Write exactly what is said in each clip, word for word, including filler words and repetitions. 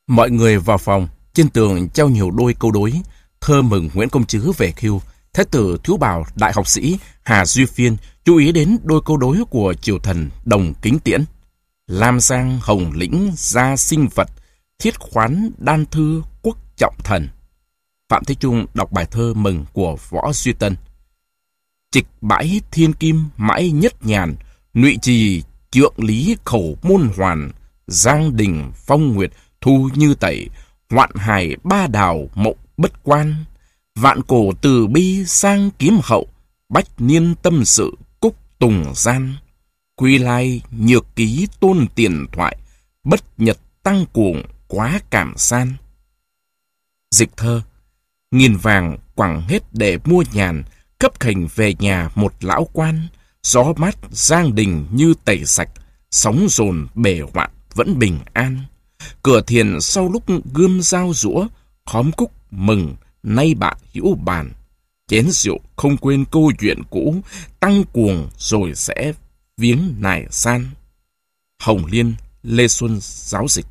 Mọi người vào phòng, trên tường treo nhiều đôi câu đối, thơ mừng Nguyễn Công Trứ về hưu. Thái tử Thiếu Bảo đại học sĩ Hà Duy Phiên chú ý đến đôi câu đối của triều thần Đồng Kính Tiễn. Lam Giang Hồng Lĩnh gia sinh vật, thiết khoán đan thư quốc trọng thần. Phạm Thế Trung đọc bài thơ mừng của Võ Duy Tân. Trịch bãi thiên kim mãi nhất nhàn, nụy trì trượng lý khẩu môn hoàn, giang đình phong nguyệt thu như tẩy, hoạn hải ba đào mộng bất quan, vạn cổ từ bi sang kiếm hậu, bách niên tâm sự cúc tùng gian, quy lai nhược ký tôn tiền thoại, bất nhật tăng cuồng quá cảm san. Dịch thơ. Nghìn vàng quẳng hết để mua nhàn, cấp khỉnh về nhà một lão quan, gió mát giang đình như tẩy sạch, sóng dồn bể hoạn vẫn bình an. Cửa thiền sau lúc gươm dao rũa, khóm cúc mừng nay bạn hữu bàn. Chén rượu không quên câu chuyện cũ, tăng cuồng rồi sẽ viếng nài san. Hồng Liên, Lê Xuân giáo dịch.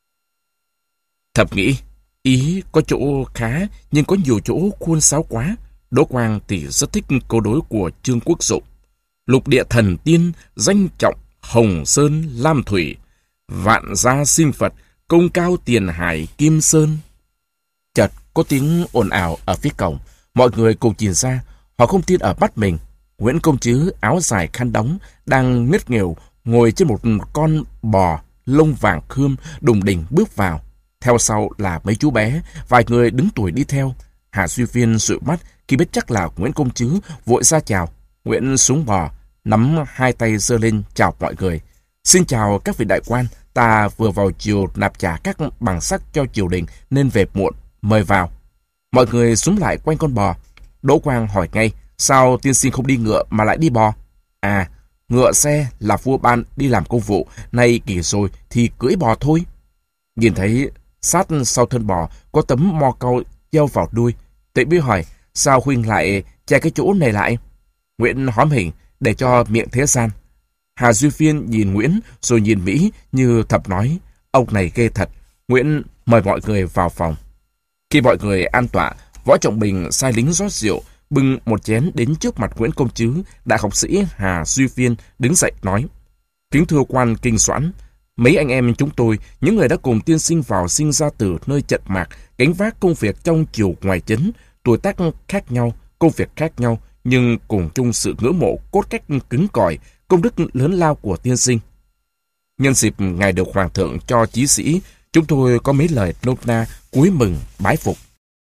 Thập nghĩ, ý có chỗ khá nhưng có nhiều chỗ khuôn sáo quá. Đỗ Quang thì rất thích câu đối của Trương Quốc Dụng. Lục địa thần tiên, danh trọng, Hồng Sơn, Lam Thủy, vạn gia sinh Phật, công cao tiền hải, Kim Sơn. Chợt có tiếng ồn ào ở phía cổng. Mọi người cùng nhìn ra, họ không tin ở mắt mình. Nguyễn Công Trứ áo dài khăn đóng, đang ngất nghèo ngồi trên một con bò lông vàng khươm đùng đỉnh bước vào. Theo sau là mấy chú bé, vài người đứng tuổi đi theo. Hà Duy Phiên dụi mắt khi biết chắc là Nguyễn Công Trứ, vội ra chào. Nguyễn xuống bò, nắm hai tay giơ lên chào mọi người. Xin chào các vị đại quan, ta vừa vào triều nạp trả các bằng sắc cho triều đình nên về muộn, mời vào. Mọi người xúm lại quanh con bò. Đỗ Quang hỏi ngay, sao tiên sinh không đi ngựa mà lại đi bò? À, ngựa xe là vua ban đi làm công vụ, nay nghỉ rồi thì cưỡi bò thôi. Nhìn thấy sát sau thân bò có tấm mo cau treo vào đuôi, Tuệ mới hỏi, sao huynh lại che cái chỗ này lại? Nguyễn hóm hình để cho miệng thế gian. Hà Duy Phiên nhìn Nguyễn rồi nhìn Mỹ như thầm nói, ông này ghê thật. Nguyễn mời mọi người vào phòng. Khi mọi người an tọa, Võ Trọng Bình sai lính rót rượu, bưng một chén đến trước mặt Nguyễn Công Trứ. Đại học sĩ Hà Duy Phiên đứng dậy nói, kính thưa quan Kinh Soãn, mấy anh em chúng tôi, những người đã cùng tiên sinh vào sinh ra từ nơi trận mạc, gánh vác công việc trong triều ngoài trấn, tuổi tác khác nhau, công việc khác nhau, nhưng cùng chung sự ngưỡng mộ cốt cách cứng cỏi, công đức lớn lao của tiên sinh. Nhân dịp ngài được hoàng thượng cho chí sĩ, chúng tôi có mấy lời nôm na cúi mừng bái phục.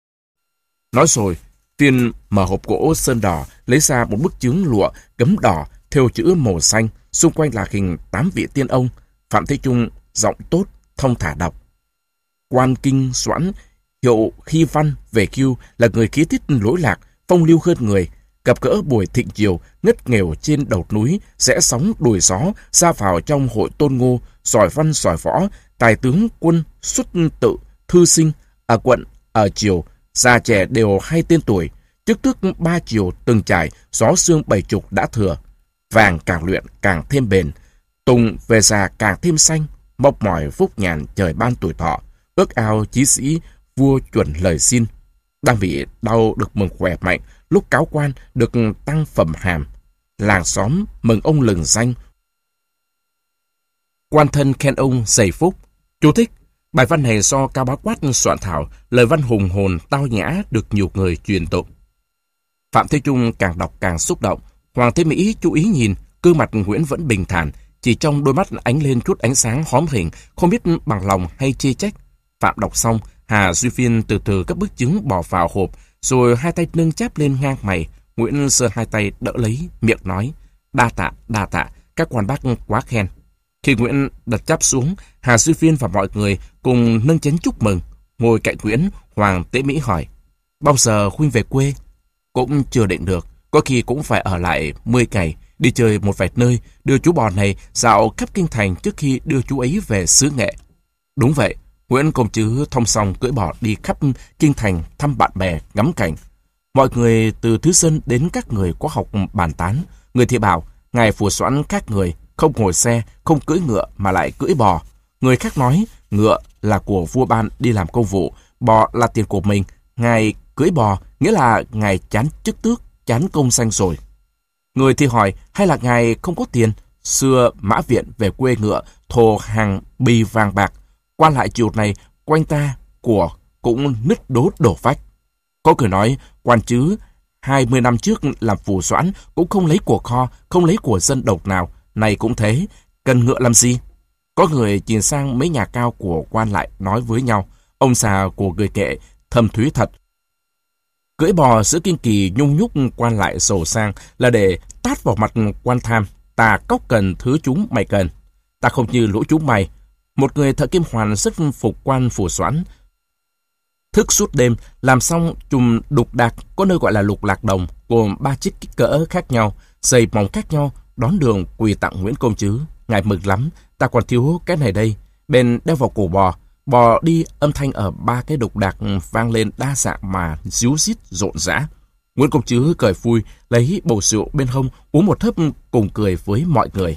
Nói rồi, Phiên mở hộp gỗ sơn đỏ, lấy ra một bức chướng lụa gấm đỏ thêu chữ màu xanh, xung quanh là hình tám vị tiên ông. Phạm Thế Trung giọng tốt, thông thả đọc. Quan Kinh Soãn, hiệu Khi Văn về hưu, là người khí tiết lỗi lạc, phong lưu hơn người. Gặp gỡ buổi thịnh triều, ngất nghèo trên đầu núi, rẽ sóng đùi gió, ra vào trong hội Tôn Ngô, giỏi văn giỏi võ, tài tướng quân xuất tự, thư sinh, ở quận, ở triều, già trẻ đều hay tên tuổi. Chức tước ba triều từng trải, gió sương bảy chục đã thừa. Vàng càng luyện càng thêm bền, tùng về già càng thêm xanh, mong mỏi phúc nhàn trời ban tuổi thọ, ước ao chí sĩ vua chuẩn lời xin. Đang bị đau được mừng khỏe mạnh, lúc cáo quan được tăng phẩm hàm. Làng xóm mừng ông lừng danh. Quan thân khen ông dày phúc. Chú thích: bài văn này do Cao Bá Quát soạn thảo, lời văn hùng hồn tao nhã được nhiều người truyền tụng. Phạm Thế Trung càng đọc càng xúc động. Hoàng Thế Mỹ chú ý nhìn, gương mặt Nguyễn vẫn bình thản, chỉ trong đôi mắt ánh lên chút ánh sáng hóm hình, không biết bằng lòng hay chê trách. Phạm đọc xong, Hà Duy Phiên từ từ các bức chứng bỏ vào hộp, rồi hai tay nâng cháp lên ngang mày. Nguyễn giơ hai tay đỡ lấy, miệng nói, đa tạ, đa tạ, các quan bác quá khen. Khi Nguyễn đặt cháp xuống, Hà Duy Phiên và mọi người cùng nâng chén chúc mừng. Ngồi cạnh Nguyễn, Hoàng Tế Mỹ hỏi, bao giờ huynh về quê? Cũng chưa định được, có khi cũng phải ở lại mười ngày, đi chơi một vài nơi, đưa chú bò này dạo khắp kinh thành trước khi đưa chú ấy về xứ Nghệ. Đúng vậy, Nguyễn Công Trứ thông song cưỡi bò đi khắp kinh thành thăm bạn bè, ngắm cảnh. Mọi người từ thứ dân đến các người có học bàn tán. Người thì bảo, ngài Phù Soãn khác người, không ngồi xe, không cưỡi ngựa mà lại cưỡi bò. Người khác nói, ngựa là của vua ban đi làm công vụ, bò là tiền của mình. Ngài cưỡi bò, nghĩa là ngài chán chức tước, chán công danh rồi. Người thì hỏi, hay là ngài không có tiền? Xưa Mã Viện về quê ngựa, thồ hàng bì vàng bạc. Qua lại chiều này, quanh ta, của cũng nứt đốt đổ vách. Có người nói, quan chứ, hai mươi năm trước làm phủ doãn cũng không lấy của kho, không lấy của dân độc nào. Này cũng thế, cần ngựa làm gì? Có người nhìn sang mấy nhà cao của quan lại nói với nhau. Ông già của người kệ, thâm thúy thật. Cưỡi bò giữa kinh kỳ nhung nhúc quan lại giàu sang là để tát vào mặt quan tham. Ta cóc cần thứ chúng mày cần. Ta không như lũ chúng mày. Một người thợ kim hoàn rất phục quan phủ doãn. Thức suốt đêm, làm xong chùm đục đạc, có nơi gọi là lục lạc đồng, gồm ba chiếc kích cỡ khác nhau, dày mỏng khác nhau, đón đường quỳ tặng Nguyễn Công Trứ. Ngài mừng lắm, ta còn thiếu cái này đây. Bên đeo vào cổ bò, bò đi âm thanh ở ba cái đục đạc vang lên đa dạng mà ríu rít rộn rã. Nguyễn Công Trứ cười vui, lấy bầu rượu bên hông uống một hớp cùng cười với mọi người.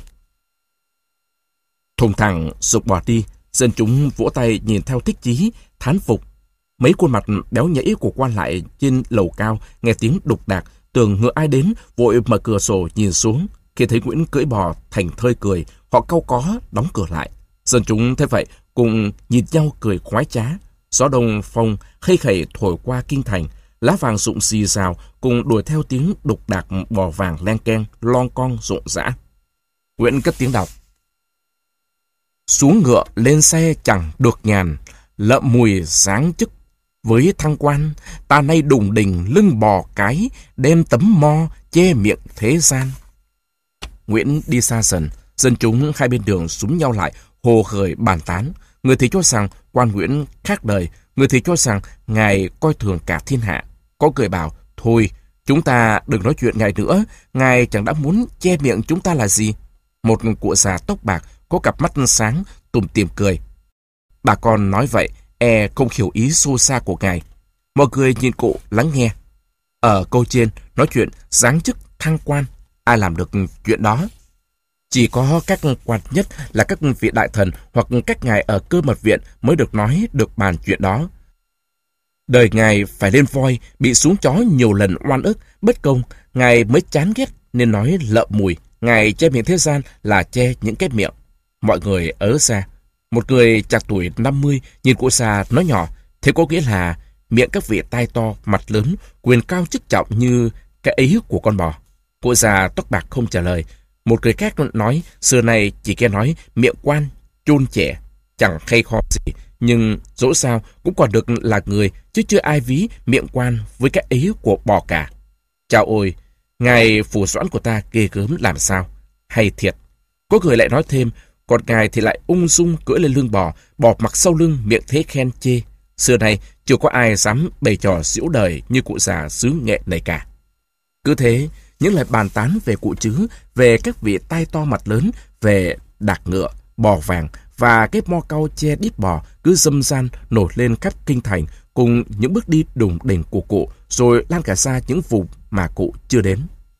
Thùng thẳng rục bò đi, dân chúng vỗ tay nhìn theo thích chí, thán phục. Mấy khuôn mặt béo nhẫy của quan lại trên lầu cao nghe tiếng đục đạc, tưởng ngựa ai đến, vội mở cửa sổ nhìn xuống. Khi thấy Nguyễn cưỡi bò, thành thơi cười, họ cau có đóng cửa lại. Dân chúng thế vậy cùng nhìn nhau cười khoái trá. Gió đông phong khây khẩy thổi qua kinh thành, lá vàng rụng xì xào cùng đuổi theo tiếng đục đạc bò vàng len keng lon con rộn rã. Nguyễn cất tiếng đọc. Xuống ngựa lên xe chẳng được nhàn, lợm mùi sáng chức với thăng quan, ta nay đùng đỉnh lưng bò cái, đem tấm mo che miệng thế gian. Nguyễn đi xa dần, dân chúng hai bên đường súm nhau lại, hồ hởi bàn tán. Người thì cho rằng quan Nguyễn khác đời, người thì cho rằng ngài coi thường cả thiên hạ. Có người bảo, thôi, chúng ta đừng nói chuyện ngài nữa, ngài chẳng đã muốn che miệng chúng ta là gì. Một cụ già tóc bạc, có cặp mắt sáng, tủm tỉm cười. Bà con nói vậy, e không hiểu ý sâu xa của ngài. Mọi người nhìn cụ lắng nghe. Ở câu trên, nói chuyện giáng chức thăng quan, ai làm được chuyện đó? Chỉ có các quan nhất là các vị đại thần hoặc các ngài ở cơ mật viện mới được nói được bàn chuyện đó. Đời ngài phải lên voi, bị xuống chó nhiều lần oan ức, bất công, ngài mới chán ghét nên nói lợm mùi. Ngài che miệng thế gian là che những cái miệng. Mọi người ớ ra. Một người chạc tuổi năm mươi nhìn cụ già nói nhỏ, thế có nghĩa là miệng các vị tai to, mặt lớn, quyền cao chức trọng như cái ấy của con bò. Cụ già tóc bạc không trả lời. Một người khác nói, xưa này chỉ nghe nói miệng quan, chôn trẻ, chẳng khay kho gì, nhưng dẫu sao cũng còn được là người, chứ chưa ai ví miệng quan với cái ấy của bò cả. Chào ôi, ngài phủ doãn của ta ghê gớm làm sao? Hay thiệt. Có người lại nói thêm, còn ngài thì lại ung dung cưỡi lên lưng bò, bò mặc sau lưng miệng thế khen chê. Xưa nay chưa có ai dám bày trò giễu đời như cụ già xứ Nghệ này cả. Cứ thế, những lời bàn tán về cụ Trứ, về các vị tai to mặt lớn, về đạc ngựa, bò vàng và cái mo cau che đít bò cứ dâm gian nổi lên khắp kinh thành cùng những bước đi đùng đỉnh của cụ, rồi lan cả ra những vùng mà cụ chưa đến.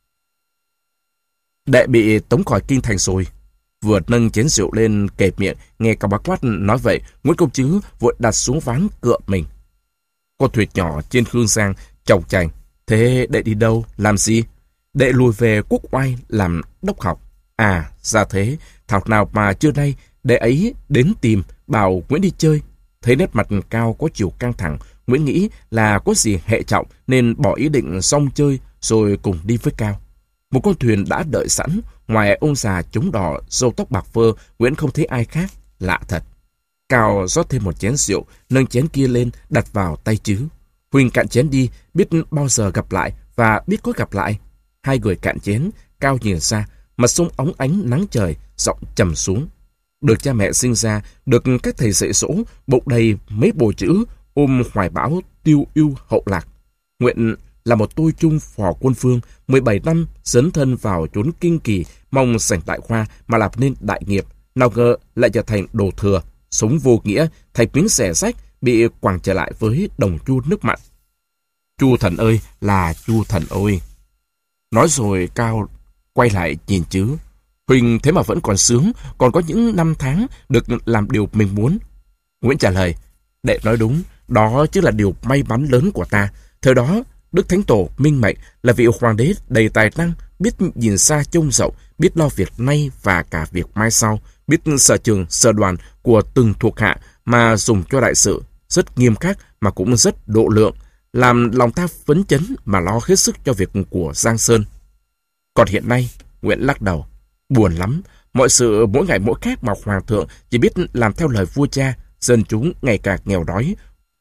Đệ bị tống khỏi kinh thành rồi. Vừa nâng chén rượu lên kề miệng, nghe cả bác quát nói vậy, Nguyễn Công Trứ vội đặt xuống ván cựa mình. Con thuyền nhỏ trên Hương Giang chồng chành. Thế đệ đi đâu, làm gì? Đệ lùi về Quốc Oai làm đốc học. À, ra thế, thảo nào mà trưa nay đệ ấy đến tìm, bảo Nguyễn đi chơi. Thấy nét mặt Cao có chiều căng thẳng, Nguyễn nghĩ là có gì hệ trọng nên bỏ ý định xong chơi rồi cùng đi với Cao. Một con thuyền đã đợi sẵn, ngoài ông già chống đỏ, râu tóc bạc phơ, Nguyễn không thấy ai khác, lạ thật. Cao rót thêm một chén rượu, nâng chén kia lên, đặt vào tay Trứ. Huỳnh cạn chén đi, biết bao giờ gặp lại và biết có gặp lại. Hai người cạn chén, Cao nhìn xa, mặt sông óng ánh nắng trời, giọng trầm xuống. Được cha mẹ sinh ra, được các thầy dạy dỗ, bụng đầy mấy bồ chữ, ôm hoài bão, tiêu ưu hậu lạc. Nguyện là một tôi chung phò quân phương, mười bảy năm dấn thân vào chốn kinh kỳ, mong giành đại khoa mà làm nên đại nghiệp. Nào ngờ lại trở thành đồ thừa, sống vô nghĩa, thành miếng xẻ rách, bị quẳng trở lại với đồng chu nước mặn. Chu thần ơi là Chu thần ơi. Nói rồi Cao quay lại nhìn Trứ. Huỳnh thế mà vẫn còn sướng, còn có những năm tháng được làm điều mình muốn. Nguyễn trả lời, đệ nói đúng, đó chính là điều may mắn lớn của ta. Thời đó, Đức Thánh Tổ minh mệnh là vị hoàng đế đầy tài năng, biết nhìn xa trông rộng, biết lo việc nay và cả việc mai sau, biết sở trường, sở đoàn của từng thuộc hạ mà dùng cho đại sự, rất nghiêm khắc mà cũng rất độ lượng, làm lòng ta phấn chấn mà lo hết sức cho việc của Giang Sơn. Còn hiện nay, Nguyễn lắc đầu, buồn lắm, mọi sự mỗi ngày mỗi khác mà hoàng thượng chỉ biết làm theo lời vua cha, dân chúng ngày càng nghèo đói.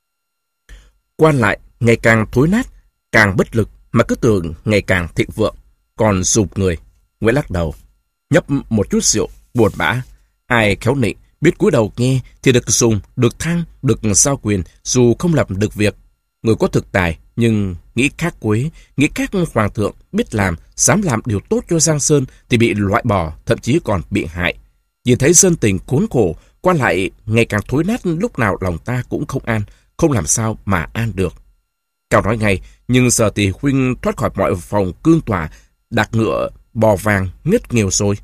Quan lại ngày càng thối nát, càng bất lực mà cứ tưởng ngày càng thịnh vượng, còn sụp người. Nguyễn lắc đầu, nhấp một chút rượu, buồn bã. Ai khéo nịnh, biết cúi đầu nghe thì được sùng, được thăng, được giao quyền, dù không làm được việc. Người có thực tài, nhưng nghĩ khác quế, nghĩ khác hoàng thượng, biết làm, dám làm điều tốt cho Giang Sơn thì bị loại bỏ, thậm chí còn bị hại. Nhìn thấy dân tình khốn khổ, quan lại ngày càng thối nát, lúc nào lòng ta cũng không an, không làm sao mà an được. Cao nói ngay, nhưng giờ thì huynh thoát khỏi mọi phòng cương tỏa, đạc ngựa, bò vàng, ngất nghèo rồi.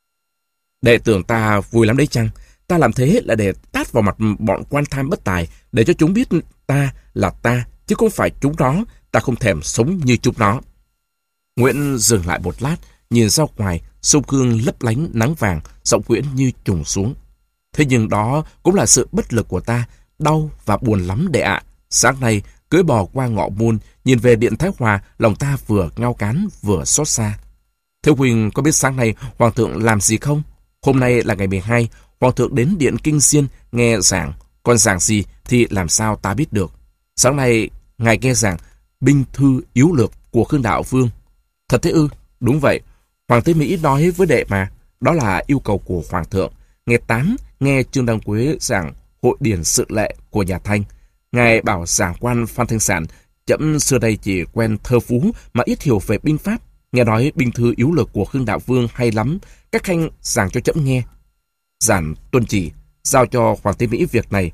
Đệ tưởng ta vui lắm đấy chăng? Ta làm thế là để tát vào mặt bọn quan tham bất tài, để cho chúng biết ta là ta, chứ không phải chúng nó, ta không thèm sống như chúng nó. Nguyễn dừng lại một lát, nhìn ra ngoài, sông Hương lấp lánh nắng vàng, giọng Nguyễn như trùng xuống. Thế nhưng đó cũng là sự bất lực của ta, đau và buồn lắm đệ ạ. Sáng nay, cưỡi bò qua ngọ môn, nhìn về điện Thái Hòa, lòng ta vừa ngao cán vừa xót xa. Thế huynh có biết sáng nay hoàng thượng làm gì không? Hôm nay là ngày mười hai, hoàng thượng đến điện Kinh Diên nghe giảng, còn giảng gì thì làm sao ta biết được. Sáng nay ngài nghe giảng binh thư yếu lược của Khương Đạo Vương. Thật thế ư? Đúng vậy. Hoàng tế Mỹ nói với đệ mà, đó là yêu cầu của hoàng thượng. Ngày tám nghe Trương Đăng Quế giảng hội điển sự lệ của nhà Thanh. Ngài bảo giảng quan Phan Thanh Sản, chậm xưa đây chỉ quen thơ phú mà ít hiểu về binh pháp. Nghe nói binh thư yếu lược của Khương Đạo Vương hay lắm, các khanh giảng cho chậm nghe. Giản tuân chỉ, giao cho hoàng tế Mỹ việc này.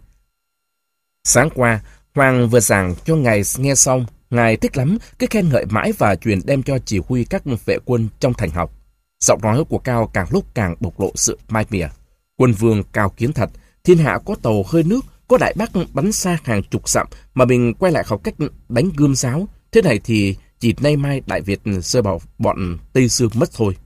Sáng qua, hoàng vừa giảng cho ngài nghe xong, ngài thích lắm, cứ khen ngợi mãi và truyền đem cho chỉ huy các vệ quân trong thành học. Giọng nói của Cao càng lúc càng bộc lộ sự mai mỉa. Quân vương Cao kiến thật, thiên hạ có tàu hơi nước, có đại bác bắn xa hàng chục dặm mà mình quay lại học cách đánh gươm giáo. Thế này thì chỉ nay mai Đại Việt rơi vào bọn Tây Dương mất thôi.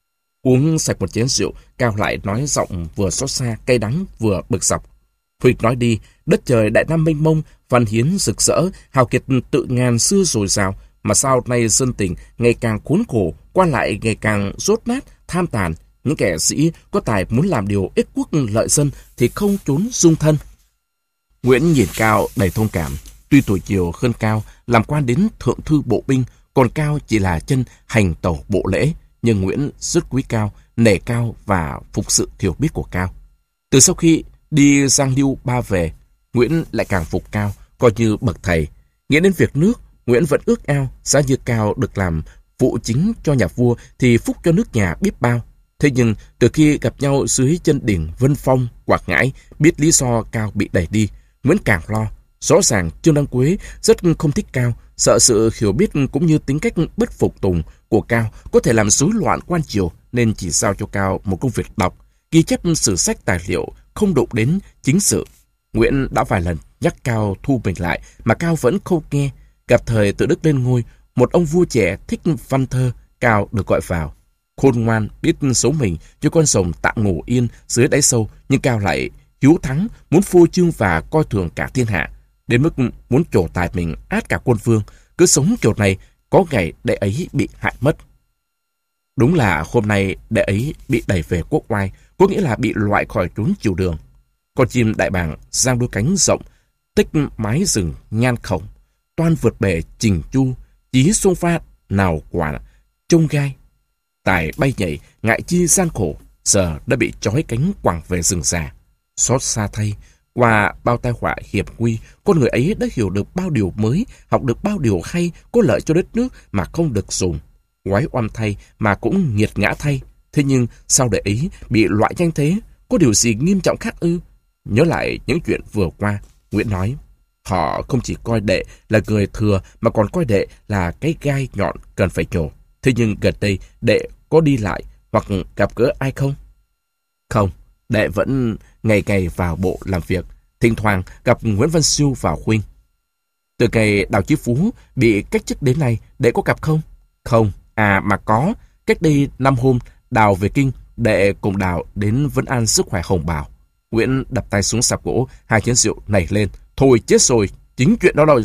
Uống sạch một chén rượu, Cao lại nói giọng vừa xót xa, cay đắng vừa bực dọc. Huynh nói đi, đất trời Đại Nam mênh mông, văn hiến rực rỡ, hào kiệt tự ngàn xưa dồi dào, mà sao nay dân tình ngày càng khốn khổ, quan lại ngày càng rốt nát, tham tàn. Những kẻ sĩ có tài muốn làm điều ích quốc lợi dân thì không trốn dung thân. Nguyễn nhìn Cao đầy thông cảm. Tuy tuổi chiều hơn Cao, làm quan đến thượng thư bộ binh, còn Cao chỉ là chân hành tẩu bộ lễ. Nhưng Nguyễn rất quý Cao, nể Cao và phục sự hiểu biết của Cao. Từ sau khi đi Giang Lưu Ba về, Nguyễn lại càng phục Cao, coi như bậc thầy. Nghĩ đến việc nước, Nguyễn vẫn ước ao, giá như Cao được làm phụ chính cho nhà vua thì phúc cho nước nhà biết bao. Thế nhưng từ khi gặp nhau dưới chân đỉnh Vân Phong, Quảng Ngãi, biết lý do Cao bị đẩy đi, Nguyễn càng lo. Rõ ràng Trương Đăng Quế rất không thích Cao, sợ sự hiểu biết cũng như tính cách bất phục tùng của Cao có thể làm rối loạn quan triều, nên chỉ giao cho Cao một công việc đọc, ghi chép sử sách tài liệu, không đụng đến chính sự. Nguyễn đã vài lần nhắc Cao thu mình lại mà Cao vẫn không nghe. Gặp thời Tự Đức lên ngôi, một ông vua trẻ thích văn thơ, Cao được gọi vào. Khôn ngoan, biết xấu mình cho con rồng tạm ngủ yên dưới đáy sâu, nhưng Cao lại hiếu thắng, muốn phô trương và coi thường cả thiên hạ, đến mức muốn trổ tài mình át cả quân vương. Cứ sống kiểu này, có ngày đệ ấy bị hại mất. Đúng là hôm nay đệ ấy bị đẩy về quốc oai, có nghĩa là bị loại khỏi trốn triều đường. Con chim đại bàng giang đôi cánh rộng, tích mái rừng nhan khổng, toan vượt bể trình chu, chí xung pha nào quả trông gai. Tài bay nhảy, ngại chi gian khổ, giờ đã bị trói cánh quẳng về rừng già. Xót xa thay, qua bao tai họa hiểm nguy, con người ấy đã hiểu được bao điều mới, học được bao điều hay, có lợi cho đất nước mà không được dùng. Quái oăm thay mà cũng nghiệt ngã thay. Thế nhưng sao đệ ấy bị loại nhanh thế? Có điều gì nghiêm trọng khác ư? Nhớ lại những chuyện vừa qua, Nguyễn nói, họ không chỉ coi đệ là người thừa mà còn coi đệ là cái gai nhọn cần phải nhổ. Thế nhưng gần đây đệ có đi lại, hoặc gặp gỡ ai không? Không, đệ vẫn ngày ngày vào bộ làm việc, thỉnh thoảng gặp Nguyễn Văn Siêu vào khuyên. Từ ngày Đào Chí Phú bị cách chức đến nay, đệ có gặp không? Không, à mà có, cách đây năm hôm, Đào về kinh, đệ cùng Đào đến vấn an sức khỏe Hồng Bào. Nguyễn đập tay xuống sạp gỗ, hai chén rượu nảy lên. Thôi chết rồi, chính chuyện đó rồi.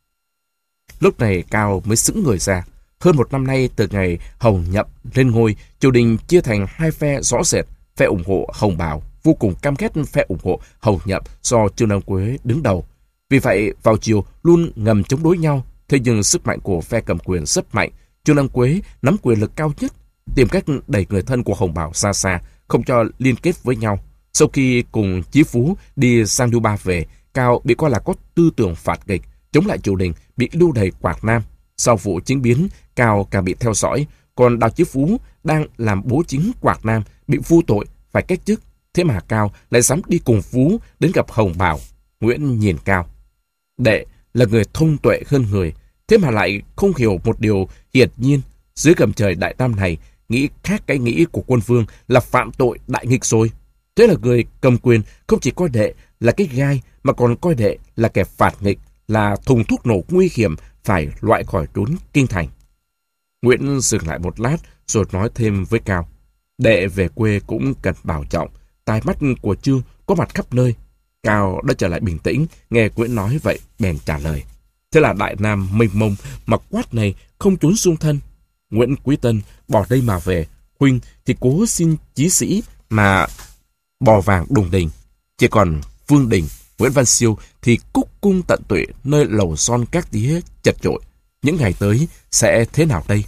Lúc này Cao mới sững người ra. Hơn một năm nay, từ ngày Hồng Nhậm lên ngôi, triều đình chia thành hai phe rõ rệt. Phe ủng hộ Hồng Bào vô cùng căm ghét phe ủng hộ Hồng Nhậm do Trương Đăng Quế đứng đầu. Vì vậy, vào chiều luôn ngầm chống đối nhau. Thế nhưng sức mạnh của phe cầm quyền rất mạnh. Trương Đăng Quế nắm quyền lực cao nhất, tìm cách đẩy người thân của Hồng Bào xa xa, không cho liên kết với nhau. Sau khi cùng Chí Phú đi sang Liêu Ba về, Cao bị coi là có tư tưởng phản nghịch, chống lại triều đình, bị lưu đày Quảng Nam. Sau vụ chính biến, Cao càng bị theo dõi, còn Đào Chí Phú đang làm bố chính Quảng Nam, bị vu tội, phải cách chức. Thế mà Cao lại dám đi cùng Phú đến gặp Hồng Bào. Nguyễn nhìn Cao. Đệ là người thông tuệ hơn người, thế mà lại không hiểu một điều hiển nhiên. Dưới gầm trời Đại Nam này, nghĩ khác cái nghĩ của quân vương là phạm tội đại nghịch rồi. Thế là người cầm quyền không chỉ coi đệ là cái gai, mà còn coi đệ là kẻ phản nghịch, là thùng thuốc nổ nguy hiểm, phải loại khỏi trốn kinh thành. Nguyễn dừng lại một lát rồi nói thêm với Cao. Đệ về quê cũng cần bảo trọng, tai mắt của Trương có mặt khắp nơi. Cao đã trở lại bình tĩnh, nghe Nguyễn nói vậy bèn trả lời. Thế là Đại Nam mênh mông, mà quát này không trốn xung thân. Nguyễn Quý Tân bỏ đây mà về, huynh thì cố xin chí sĩ mà bò vàng đùng đình. Chỉ còn Vương Đình, Nguyễn Văn Siêu thì cúc cung tận tụy nơi lầu son các tía chật chội. Những ngày tới sẽ thế nào đây?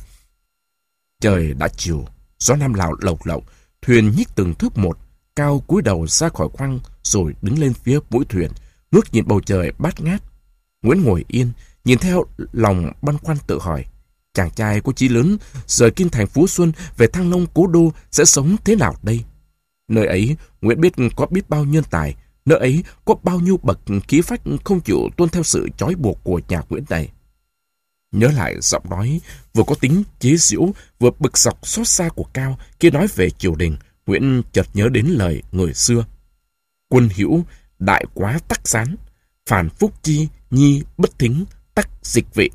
Trời đã chiều, gió Nam Lào lộc lộc, thuyền nhích từng thước một. Cao cúi đầu ra khỏi khoang rồi đứng lên phía mũi thuyền, ngước nhìn bầu trời bát ngát. Nguyễn ngồi yên, nhìn theo lòng băn khoăn tự hỏi. Chàng trai có chí lớn rời kinh thành Phú Xuân về Thăng Long cố đô sẽ sống thế nào đây? Nơi ấy Nguyễn biết có biết bao nhân tài, nơi ấy có bao nhiêu bậc khí phách không chịu tuân theo sự trói buộc của nhà Nguyễn này. Nhớ lại giọng nói vừa có tính chế giễu vừa bực dọc xót xa của Cao khi nói về triều đình, Nguyễn chợt nhớ đến lời người xưa. Quân hữu đại quá tắc gián, phản phúc chi nhi bất thính tắc dịch vị.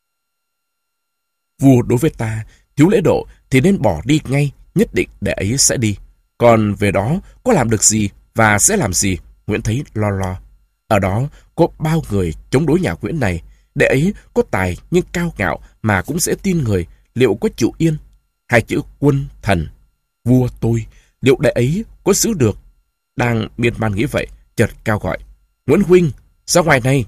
Vua đối với ta thiếu lễ độ thì nên bỏ đi ngay, nhất định để ấy sẽ đi. Còn về đó có làm được gì và sẽ làm gì, Nguyễn thấy lo lo. Ở đó có bao người chống đối nhà Nguyễn này, để ấy có tài nhưng cao ngạo mà cũng sẽ tin người, liệu có chịu yên? Hai chữ quân thần, vua tôi, liệu đệ ấy có giữ được? Đang miên man nghĩ vậy, chợt Cao gọi. Nguyễn huynh, ra ngoài này.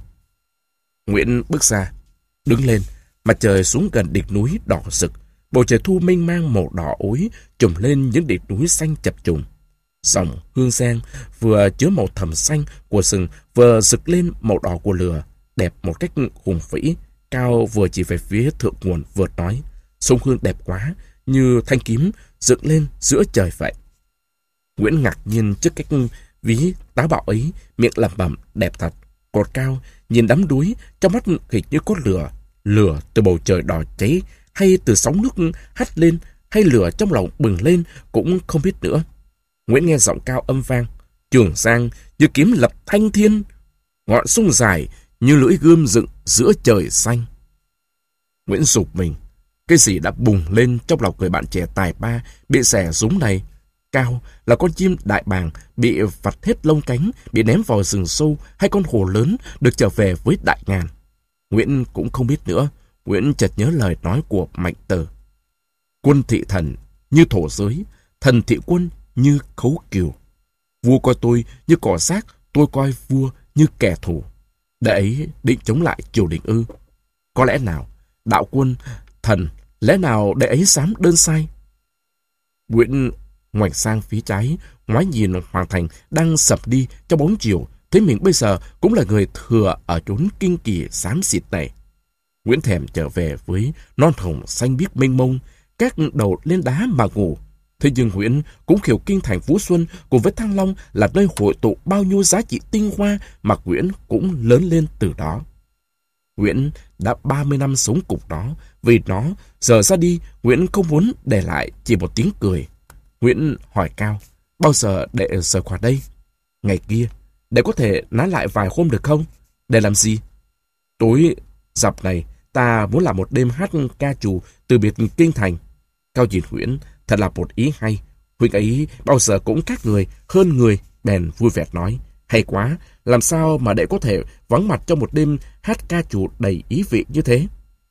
Nguyễn bước ra, đứng lên. Mặt trời xuống gần đỉnh núi đỏ rực, bầu trời thu mênh mang màu đỏ ối trùm lên những đỉnh núi xanh chập trùng. Dòng hương giang vừa chứa màu thầm xanh của rừng vừa rực lên màu đỏ của lửa, đẹp một cách hùng vĩ. Cao vừa chỉ về phía thượng nguồn vừa nói, sông Hương đẹp quá, như thanh kiếm dựng lên giữa trời vậy. Nguyễn ngạc nhiên trước cách ví táo bạo ấy, miệng lẩm bẩm đẹp thật. Còn Cao nhìn đám đuối, trong mắt hình như có lửa, lửa từ bầu trời đỏ cháy, hay từ sóng nước hắt lên, hay lửa trong lòng bừng lên cũng không biết nữa. Nguyễn nghe giọng Cao âm vang, Trường Giang như kiếm lập thanh thiên, ngọn sông dài như lưỡi gươm dựng giữa trời xanh. Nguyễn rụt mình, cái gì đã bùng lên trong lòng người bạn trẻ tài ba bị xẻ súng này. Cao là con chim đại bàng bị vặt hết lông cánh, bị ném vào rừng sâu, hay con hổ lớn được trở về với đại ngàn. Nguyễn cũng không biết nữa. Nguyễn chợt nhớ lời nói của Mạnh Tử. Quân thị thần như thổ giới, thần thị quân như khấu kiều. Vua coi tôi như cỏ rác, tôi coi vua như kẻ thù. Để ấy định chống lại triều đình ư? Có lẽ nào đạo quân thần, lẽ nào để ấy dám đơn sai? Nguyễn ngoảnh sang phía trái, ngoái nhìn Hoàng Thành đang sập đi trong bóng chiều, thấy mình bây giờ cũng là người thừa ở chốn kinh kỳ xám xịt này. Nguyễn thèm trở về với non hồng xanh biếc mênh mông, các đầu lên đá mà ngủ. Thế nhưng Nguyễn cũng hiểu kinh thành Phú Xuân cùng với Thăng Long là nơi hội tụ bao nhiêu giá trị tinh hoa mà Nguyễn cũng lớn lên từ đó. Nguyễn đã ba mươi năm sống cùng đó, vì nó giờ ra đi Nguyễn không muốn để lại chỉ một tiếng cười. Nguyễn hỏi Cao, bao giờ đệ rời khỏi đây? Ngày kia, đệ có thể nán lại vài hôm được không? Để làm gì? Tối dọc này, ta muốn làm một đêm hát ca trù từ biệt kinh thành. Cao nhìn Nguyễn, thật là một ý hay. Huynh ấy bao giờ cũng khác người, hơn người, bèn vui vẻ nói. Hay quá, làm sao mà đệ có thể vắng mặt trong một đêm hát ca trù đầy ý vị như thế?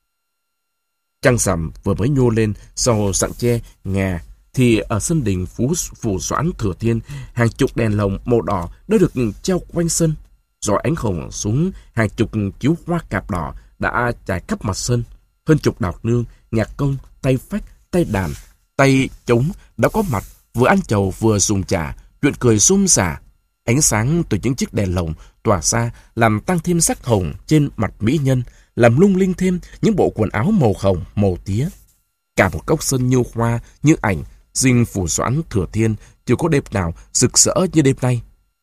Trăng rằm vừa mới nhô lên sau rặng tre ngà, thì ở sân đình Phú Phủ Doãn Thừa Thiên, hàng chục đèn lồng màu đỏ đã được treo quanh sân. Rồi ánh hồng xuống, hàng chục chiếu hoa cạp đỏ đã trải khắp mặt sân. Hơn chục đạo nương, nhạc công, tay phách, tay đàn, tay trống đã có mặt, vừa ăn chầu vừa dùng trà, chuyện cười sum xả. Ánh sáng từ những chiếc đèn lồng tỏa ra làm tăng thêm sắc hồng trên mặt mỹ nhân, làm lung linh thêm những bộ quần áo màu hồng, màu tía. Cả một góc sân như hoa, như ảnh, dinh Phủ Doãn Thừa Thiên chưa có đêm nào rực rỡ như đêm nay.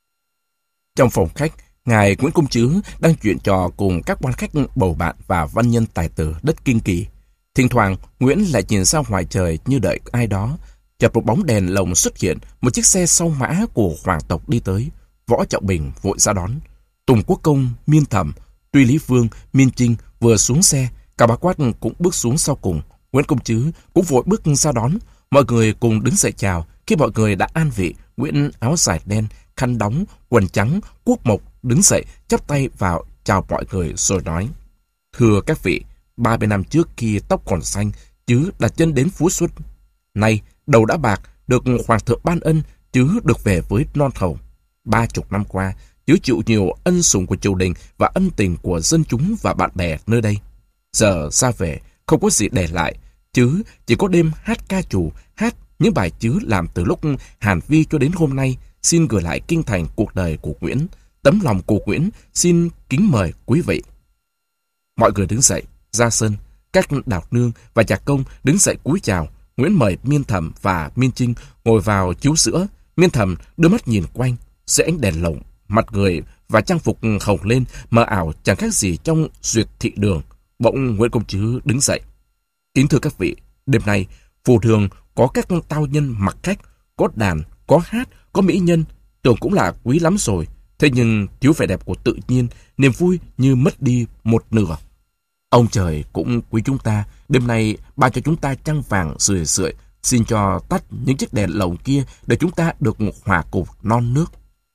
Trong phòng khách, ngài Nguyễn Công Trứ đang chuyện trò cùng các quan khách bầu bạn và văn nhân tài tử đất Kinh Kỳ. Thỉnh thoảng, Nguyễn lại nhìn ra ngoài trời như đợi ai đó. Chợt một bóng đèn lồng xuất hiện, một chiếc xe sau mã của hoàng tộc đi tới. Võ Trọng Bình vội ra đón. Tùng Quốc Công, Miên Thẩm, Tuy Lý Vương, Miên Trinh vừa xuống xe, cả bà Quát cũng bước xuống sau cùng. Nguyễn Công Trứ cũng vội bước ra đón. Mọi người cùng đứng dậy chào. Khi mọi người đã an vị, Nguyễn áo dài đen, khăn đóng, quần trắng, cuốc mộc đứng dậy, chắp tay vào chào mọi người rồi nói: Thưa các vị, ba mươi năm trước khi tóc còn xanh, Trứ đặt chân đến Phú Xuất. Nay đầu đã bạc, được hoàng thượng ban ân, Trứ được về với non thầu. Ba chục năm qua, Trứ chịu nhiều ân sủng của triều đình và ân tình của dân chúng và bạn bè nơi đây. Giờ ra về, không có gì để lại, Trứ chỉ có đêm hát ca trù, hát những bài Trứ làm từ lúc Hàn Vi cho đến hôm nay, xin gửi lại kinh thành cuộc đời của Nguyễn. Tấm lòng của Nguyễn xin kính mời quý vị. Mọi người đứng dậy, ra sân. Các đạo nương và nhạc công đứng dậy cúi chào. Nguyễn mời Miên Thẩm và Miên Trinh ngồi vào chiếu giữa. Miên Thẩm đưa mắt nhìn quanh, dưới ánh đèn lồng, mặt người và trang phục hồng lên mờ ảo chẳng khác gì trong duyệt thị đường. Bỗng Nguyễn Công Trứ đứng dậy. Kính thưa các vị, đêm nay phù đường có các tao nhân mặc khách, có đàn, có hát, có mỹ nhân, tưởng cũng là quý lắm rồi. Thế nhưng thiếu vẻ đẹp của tự nhiên, niềm vui như mất đi một nửa. Ông trời cũng quý chúng ta, đêm nay ban cho chúng ta trăng vàng rười rượi, xin cho tắt những chiếc đèn lồng kia để chúng ta được hòa cùng non nước.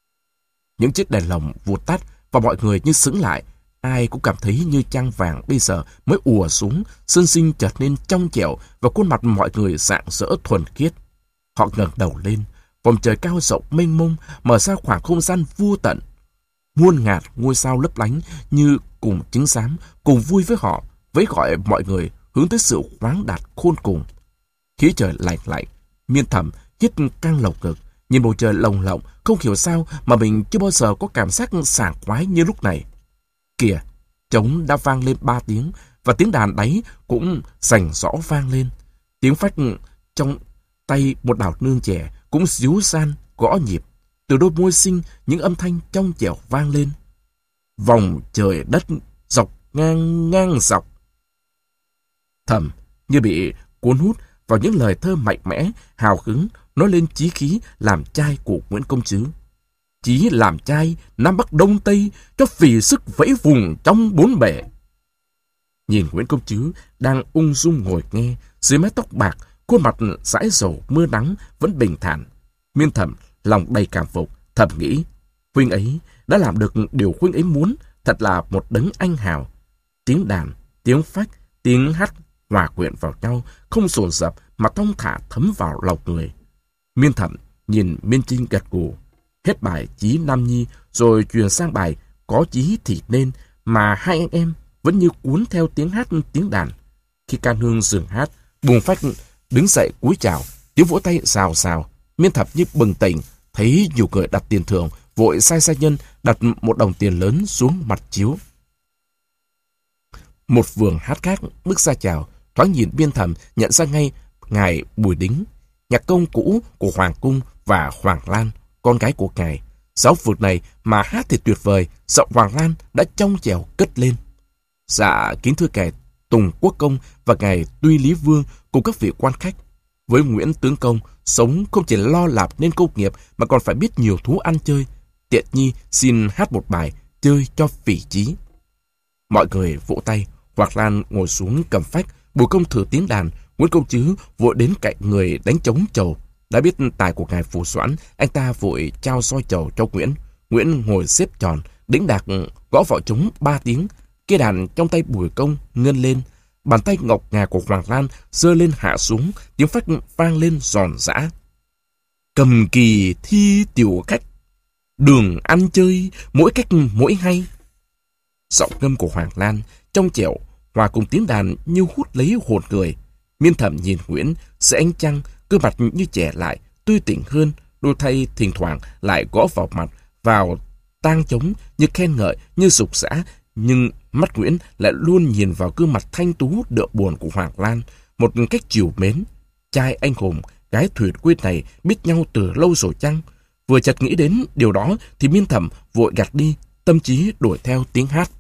Những chiếc đèn lồng vụt tắt và mọi người như sững lại, ai cũng cảm thấy như trăng vàng bây giờ mới ùa xuống, sân sinh trở nên trong trẻo và khuôn mặt mọi người rạng rỡ thuần khiết. Họ ngẩng đầu lên, vòng trời cao rộng mênh mông mở ra khoảng không gian vô tận. Muôn ngàn ngôi sao lấp lánh như cùng chứng giám, cùng vui với họ, với gọi mọi người hướng tới sự khoáng đạt khôn cùng. Khí trời lạnh lạnh, Miên Thẩm hít căng lồng ngực, nhìn bầu trời lồng lộng, không hiểu sao mà mình chưa bao giờ có cảm giác sảng khoái như lúc này. Kìa, trống đã vang lên ba tiếng và tiếng đàn đáy cũng rành rõ vang lên. Tiếng phách trong tay một đạo nương trẻ cũng díu san gõ nhịp. Từ đôi môi xinh những âm thanh trong trẻo vang lên. Vòng trời đất dọc ngang ngang dọc. Thẩm như bị cuốn hút vào những lời thơ mạnh mẽ, hào hứng nói lên chí khí làm trai của Nguyễn Công Trứ. Chí làm trai Nam Bắc Đông Tây, cho phì sức vẫy vùng trong bốn bể. Nhìn Nguyễn Công Trứ đang ung dung ngồi nghe, dưới mái tóc bạc, khuôn mặt dãi dầu mưa nắng vẫn bình thản. Miên Thẩm lòng đầy cảm phục, thầm nghĩ, huynh ấy đã làm được điều huynh ấy muốn, thật là một đấng anh hào. Tiếng đàn, tiếng phách, tiếng hát hòa quyện vào nhau, không dồn dập mà thong thả thấm vào lòng người. Miên Thẩm nhìn Miên Trinh gật gù. Hết bài Chí Nam Nhi rồi chuyển sang bài Có Chí Thì Nên, mà hai anh em vẫn như cuốn theo tiếng hát tiếng đàn. Khi ca nương dừng hát, Bùng Phách đứng dậy cúi chào, tiếng vỗ tay rào rào. Miên Thẩm như bừng tỉnh, thấy nhiều người đặt tiền thưởng, vội sai sai nhân đặt một đồng tiền lớn xuống mặt chiếu. Một vườn hát khác bước ra chào, thoáng nhìn Miên Thẩm nhận ra ngay ngài Bùi Đính, nhạc công cũ của Hoàng Cung, và Hoàng Lan, con gái của ngài. Giáo vực này mà hát thì tuyệt vời, giọng Hoàng Lan đã trong trẻo cất lên. Dạ kính thưa ngài Tùng Quốc Công và ngài Tuy Lý Vương cùng các vị quan khách. Với Nguyễn Tướng Công Sống không chỉ lo lạp nên công nghiệp mà còn phải biết nhiều thú ăn chơi. Tiện nhi xin hát một bài chơi cho phỉ chí. Mọi người vỗ tay. Hoạt Lan ngồi xuống cầm phách. Bùi Công thử tiếng đàn. Nguyễn Công Trứ vội đến cạnh người đánh trống chầu. Đã biết tài của ngài phù soãn, anh ta vội trao soi chầu cho Nguyễn. Nguyễn ngồi xếp tròn, đĩnh đạc gõ vào trống ba tiếng. Cây đàn trong tay Bùi Công ngân lên. Bàn tay ngọc ngà của Hoàng Lan giơ lên hạ xuống, tiếng phách vang lên giòn giã. Cầm kỳ thi tiểu cách, đường ăn chơi, mỗi cách mỗi hay. Giọng ngâm của Hoàng Lan trong trẻo hòa cùng tiếng đàn như hút lấy hồn người. Miên Thẩm nhìn Nguyễn dưới ánh trăng, gương mặt như trẻ lại, tươi tỉnh hơn, đôi tay thỉnh thoảng lại gõ vào mặt, vào tang trống như khen ngợi, như sục sã. Nhưng mắt Nguyễn lại luôn nhìn vào gương mặt thanh tú đượm buồn của Hoàng Lan, một cách trìu mến. Trai anh hùng, gái thuyền quê này biết nhau từ lâu rồi chăng? Vừa chợt nghĩ đến điều đó thì Miên Thẩm vội gạt đi, tâm trí đổi theo tiếng hát.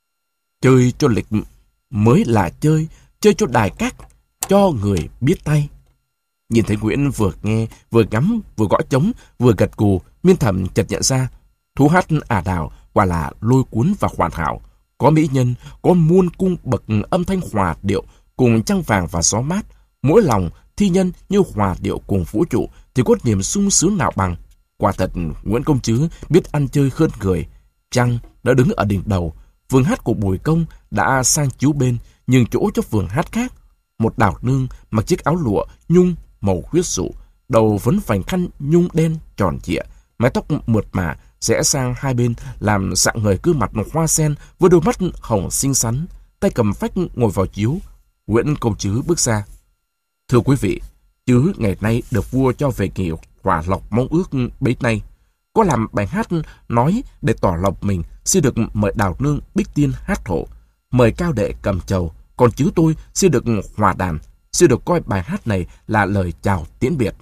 Chơi cho lịch mới là chơi, chơi cho đài cát, cho người biết tay. Nhìn thấy Nguyễn vừa nghe, vừa ngắm, vừa gõ trống, vừa gật gù, Miên Thẩm chợt nhận ra, thú hát ả đào quả là lôi cuốn và hoàn hảo. Có mỹ nhân, có muôn cung bậc âm thanh hòa điệu, cùng trăng vàng và gió mát. Mỗi lòng thi nhân như hòa điệu cùng vũ trụ, thì có niềm sung sướng nào bằng. Quả thật, Nguyễn Công Trứ biết ăn chơi hơn người. Trăng đã đứng ở đỉnh đầu, vườn hát của Bùi Công đã sang chiếu bên, nhường chỗ cho vườn hát khác. Một đào nương mặc chiếc áo lụa nhung màu huyết dụ, đầu vấn vành khăn nhung đen tròn trịa, mái tóc mượt mà rẽ sang hai bên làm dạng người gương mặt hoa sen với đôi mắt hồng xinh xắn, tay cầm phách ngồi vào chiếu. Nguyễn Công Trứ bước ra. Thưa quý vị, Trứ ngày nay được vua cho về nghỉ hỏa lộc mong ước bấy nay. Có làm bài hát nói để tỏ lòng mình, xin được mời đào nương Bích Tiên hát hộ, mời cao đệ cầm trầu, còn Trứ tôi xin được hòa đàn, xin được coi bài hát này là lời chào tiễn biệt.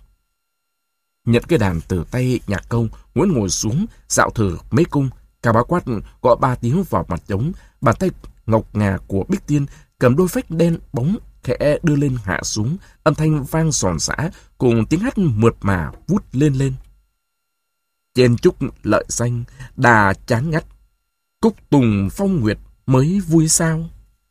Nhận cái đàn từ tay nhạc công, Nguyễn ngồi xuống dạo thử mấy cung. Cao Bá Quát gõ ba tiếng vào mặt trống, bàn tay ngọc ngà của Bích Tiên cầm đôi phách đen bóng khẽ đưa lên hạ xuống, âm thanh vang giòn giã cùng tiếng hát mượt mà vút lên lên. Trên trúc lợi danh đà chán ngắt, cúc tùng phong nguyệt mới vui sao.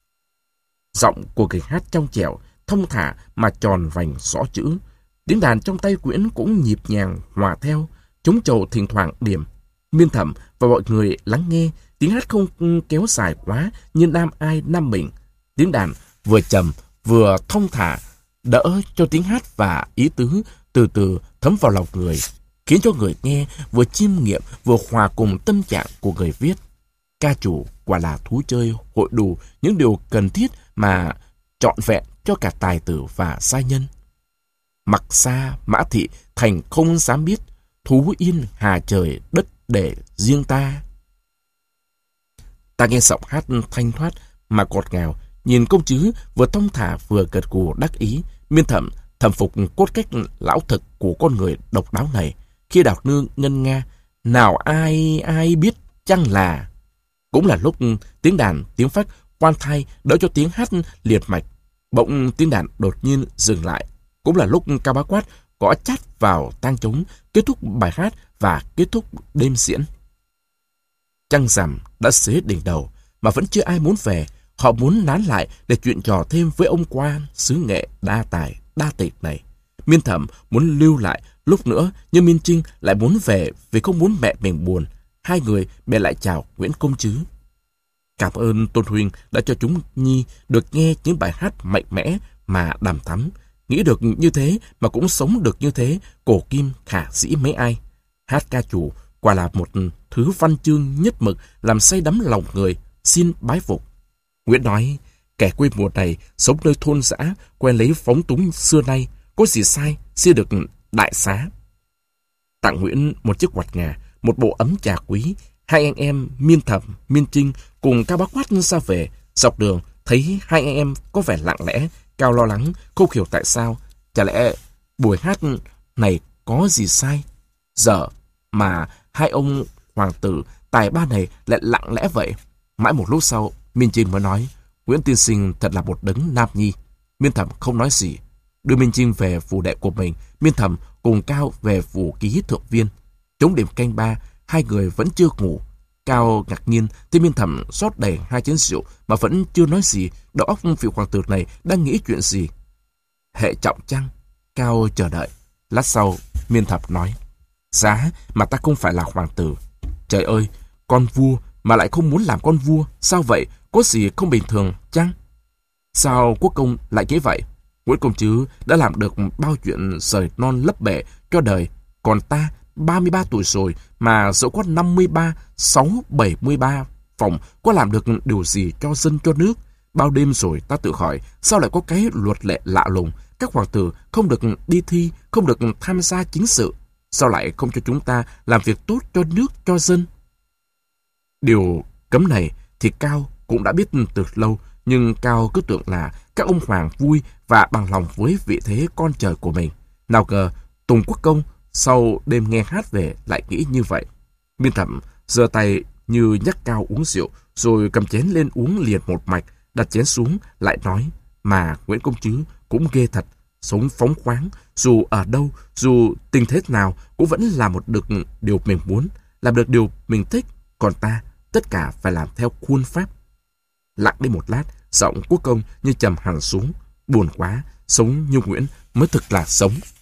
Giọng của người hát trong trẻo, thông thả mà tròn vành rõ chữ. Tiếng đàn trong tay Nguyễn cũng nhịp nhàng hòa theo, trống trầu thỉnh thoảng điểm. Miên Thẩm và mọi người lắng nghe, tiếng hát không kéo dài quá như nam ai nam mình. Tiếng đàn vừa trầm vừa thông thả, đỡ cho tiếng hát và ý tứ từ từ thấm vào lòng người, khiến cho người nghe vừa chiêm nghiệm vừa hòa cùng tâm trạng của người viết. Ca chủ quả là thú chơi hội đủ những điều cần thiết mà trọn vẹn cho cả tài tử và giai nhân. Mặc xa mã thị thành không dám biết, thú yên hà trời đất để riêng ta. Ta nghe giọng hát thanh thoát mà ngọt ngào, nhìn Công Trứ vừa thông thả vừa gật gù đắc ý. Miên Thẩm thầm phục cốt cách lão thực của con người độc đáo này. Khi đào nương ngân nga, nào ai ai biết chăng là, cũng là lúc tiếng đàn tiếng phách khoan thai đỡ cho tiếng hát liệt mạch. Bỗng tiếng đàn đột nhiên dừng lại, cũng là lúc Cao Bá Quát gõ chát vào tang trống, kết thúc bài hát và kết thúc đêm diễn. Trăng rằm đã xế đỉnh đầu mà vẫn chưa ai muốn về. Họ muốn nán lại để chuyện trò thêm với ông quan xứ nghệ đa tài đa tịch này. Miên Thẩm muốn lưu lại lúc nữa, nhưng Miên Trinh lại muốn về vì không muốn mẹ mình buồn. Hai người bèn lại chào Nguyễn Công Trứ. Cảm ơn Tôn huynh đã cho chúng nhi được nghe những bài hát mạnh mẽ mà đằm thắm. Nghĩ được như thế mà cũng sống được như thế, cổ kim khả dĩ mấy ai. Hát ca chủ quả là một thứ văn chương nhất mực làm say đắm lòng người, xin bái phục. Nguyễn nói, kẻ quê mùa này sống nơi thôn dã, quen lấy phóng túng xưa nay, có gì sai, xin được đại xá. Tặng Nguyễn một chiếc quạt ngà, một bộ ấm trà quý. Hai anh em Miên Thẩm, Miên Trinh cùng Cao Bá Quát ra về. Dọc đường thấy hai anh em có vẻ lặng lẽ. Cao lo lắng, không hiểu tại sao. Chả lẽ buổi hát này có gì sai? Giờ mà hai ông hoàng tử tài ba này lại lặng lẽ vậy. Mãi một lúc sau, Miên Trinh mới nói, Nguyễn tiên sinh thật là một đấng nam nhi. Miên Thẩm không nói gì. Đưa Minh Trinh về phủ đệ của mình, Miên Thẩm cùng Cao về phủ ký thượng viên. Trống điểm canh ba, hai người vẫn chưa ngủ. Cao ngạc nhiên thấy Miên Thẩm rót đầy hai chén rượu mà vẫn chưa nói gì. Đầu óc vị hoàng tử này đang nghĩ chuyện gì? Hệ trọng chăng? Cao chờ đợi. Lát sau, Miên Thẩm nói: Giá mà ta không phải là hoàng tử. Trời ơi, con vua mà lại không muốn làm con vua. Sao vậy? Có gì không bình thường chăng? Sao quốc công lại nghĩ vậy? Nguyễn Công Trứ đã làm được bao chuyện rời non lấp bể cho đời. Còn ta, ba mươi ba tuổi rồi, mà dẫu có năm mươi ba, sáu, bảy mươi ba phòng, có làm được điều gì cho dân cho nước? Bao đêm rồi ta tự hỏi, sao lại có cái luật lệ lạ lùng? Các hoàng tử không được đi thi, không được tham gia chính sự. Sao lại không cho chúng ta làm việc tốt cho nước, cho dân? Điều cấm này thì Cao cũng đã biết từ lâu, nhưng Cao cứ tưởng là các ông hoàng vui và bằng lòng với vị thế con trời của mình. Nào ngờ Tùng Quốc Công sau đêm nghe hát về lại nghĩ như vậy. Miên Thẩm giơ tay như nhắc Cao uống rượu, rồi cầm chén lên uống liền một mạch, đặt chén xuống lại nói: Mà Nguyễn Công Trứ cũng ghê thật, sống phóng khoáng, dù ở đâu, dù tình thế nào cũng vẫn làm một được điều mình muốn, làm được điều mình thích. Còn ta, tất cả phải làm theo khuôn phép. Lặng đi một lát, giọng Quốc Công như trầm hẳn xuống. Buồn quá, sống như Nguyễn mới thực là sống.